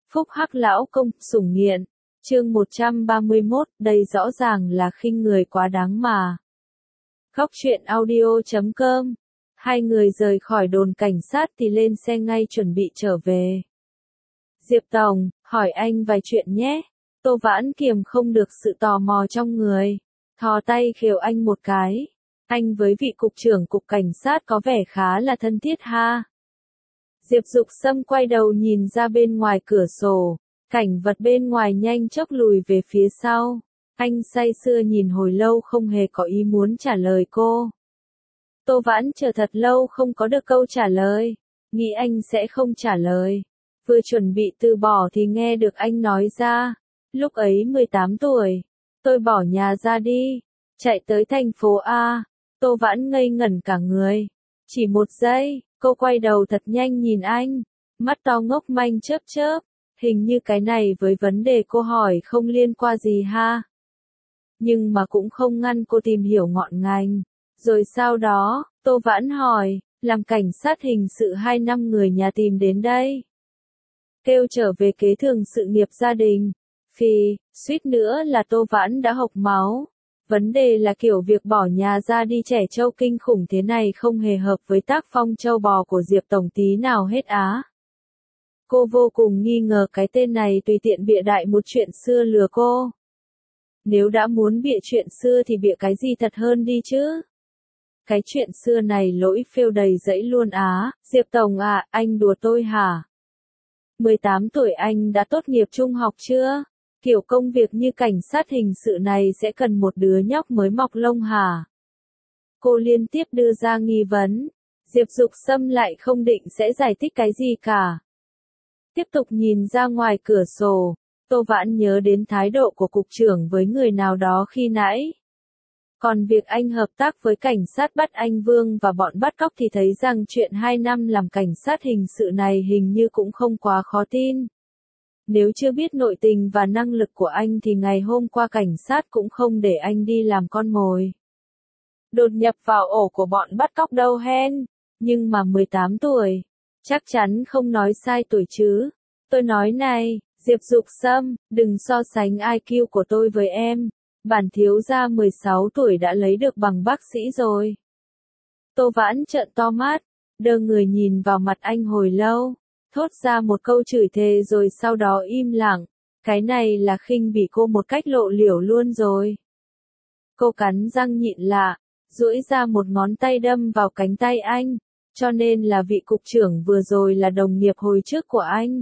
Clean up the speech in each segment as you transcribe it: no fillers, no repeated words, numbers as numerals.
Phúc hắc lão công, sủng nghiện. Chương 131, đây rõ ràng là khinh người quá đáng mà. Góc truyện audio.com. Hai người rời khỏi đồn cảnh sát thì lên xe ngay chuẩn bị trở về. Diệp Tổng, hỏi anh vài chuyện nhé. Tô Vãn kiềm không được sự tò mò trong người. Thò tay khều anh một cái. Anh với vị cục trưởng cục cảnh sát có vẻ khá là thân thiết ha. Diệp Dục Sâm quay đầu nhìn ra bên ngoài cửa sổ. Cảnh vật bên ngoài nhanh chóng lùi về phía sau. Anh say sưa nhìn hồi lâu không hề có ý muốn trả lời cô. Tô Vãn chờ thật lâu không có được câu trả lời. Nghĩ anh sẽ không trả lời. Vừa chuẩn bị từ bỏ thì nghe được anh nói ra. Lúc ấy 18 tuổi. Tôi bỏ nhà ra đi. Chạy tới thành phố A. Tô Vãn ngây ngẩn cả người. Chỉ một giây, cô quay đầu thật nhanh nhìn anh. Mắt to ngốc manh chớp chớp. Hình như cái này với vấn đề cô hỏi không liên quan gì ha. Nhưng mà cũng không ngăn cô tìm hiểu ngọn ngành. Rồi sau đó, Tô Vãn hỏi, làm cảnh sát hình sự 2 năm người nhà tìm đến đây. Kêu trở về kế thừa sự nghiệp gia đình. Phì, suýt nữa là Tô Vãn đã hộc máu. Vấn đề là kiểu việc bỏ nhà ra đi trẻ trâu kinh khủng thế này không hề hợp với tác phong trâu bò của Diệp Tổng tí nào hết á. Cô vô cùng nghi ngờ cái tên này tùy tiện bịa đại một chuyện xưa lừa cô. Nếu đã muốn bịa chuyện xưa thì bịa cái gì thật hơn đi chứ. Cái chuyện xưa này lỗi phêu đầy dẫy luôn á. Diệp Tổng à, anh đùa tôi hả? 18 tuổi anh đã tốt nghiệp trung học chưa? Kiểu công việc như cảnh sát hình sự này sẽ cần một đứa nhóc mới mọc lông hả? Cô liên tiếp đưa ra nghi vấn. Diệp Dục Sâm lại không định sẽ giải thích cái gì cả. Tiếp tục nhìn ra ngoài cửa sổ, Tô Vãn nhớ đến thái độ của cục trưởng với người nào đó khi nãy. Còn việc anh hợp tác với cảnh sát bắt anh Vương và bọn bắt cóc thì thấy rằng chuyện 2 năm làm cảnh sát hình sự này hình như cũng không quá khó tin. Nếu chưa biết nội tình và năng lực của anh thì ngày hôm qua cảnh sát cũng không để anh đi làm con mồi. Đột nhập vào ổ của bọn bắt cóc đâu hen, nhưng mà 18 tuổi. Chắc chắn không nói sai tuổi chứ. Tôi nói này, Diệp Dục Sâm, đừng so sánh IQ của tôi với em. Bản thiếu gia 16 tuổi đã lấy được bằng bác sĩ rồi. Tô Vãn trợn to mắt, đơ người nhìn vào mặt anh hồi lâu, thốt ra một câu chửi thề rồi sau đó im lặng. Cái này là khinh bỉ cô một cách lộ liễu luôn rồi. Cô cắn răng nhịn lạ, duỗi ra một ngón tay đâm vào cánh tay anh. Cho nên là vị cục trưởng vừa rồi là đồng nghiệp hồi trước của anh.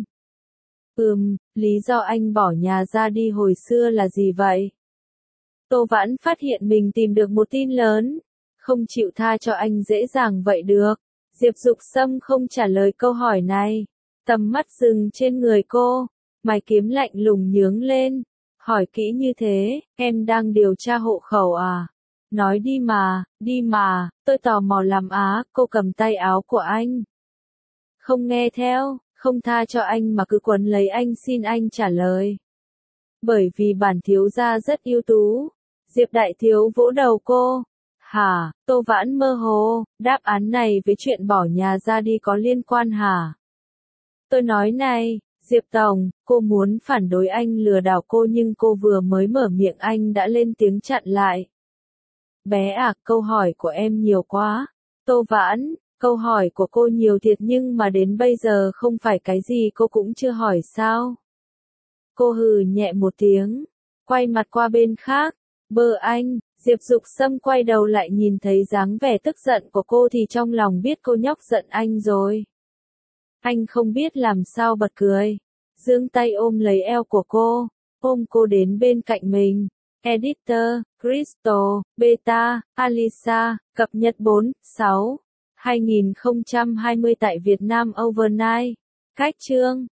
Lý do anh bỏ nhà ra đi hồi xưa là gì vậy? Tô Vãn phát hiện mình tìm được một tin lớn. Không chịu tha cho anh dễ dàng vậy được. Diệp Dục Sâm không trả lời câu hỏi này. Tầm mắt dừng trên người cô. Mày kiếm lạnh lùng nhướng lên. Hỏi kỹ như thế, em đang điều tra hộ khẩu à? Nói đi mà, tôi tò mò lắm á. Cô cầm tay áo của anh. Không nghe theo, không tha cho anh mà cứ quấn lấy anh, xin anh trả lời. Bởi vì bản thiếu gia rất ưu tú. Diệp Đại Thiếu vỗ đầu cô. Hả, Tô Vãn mơ hồ, đáp án này với chuyện bỏ nhà ra đi có liên quan hả? Tôi nói này, Diệp Tổng, cô muốn phản đối anh lừa đảo cô nhưng cô vừa mới mở miệng anh đã lên tiếng chặn lại. Bé à, câu hỏi của em nhiều quá. Tô Vãn, câu hỏi của cô nhiều thiệt nhưng mà đến bây giờ không phải cái gì cô cũng chưa hỏi sao? Cô hừ nhẹ một tiếng, quay mặt qua bên khác. Bơ anh, Diệp Dục Sâm quay đầu lại nhìn thấy dáng vẻ tức giận của cô thì trong lòng biết cô nhóc giận anh rồi. Anh không biết làm sao bật cười. Giương tay ôm lấy eo của cô, ôm cô đến bên cạnh mình. Editor, Crystal, Beta, Alisa, cập nhật 4/6/2020 tại Việt Nam Overnight. Cách chương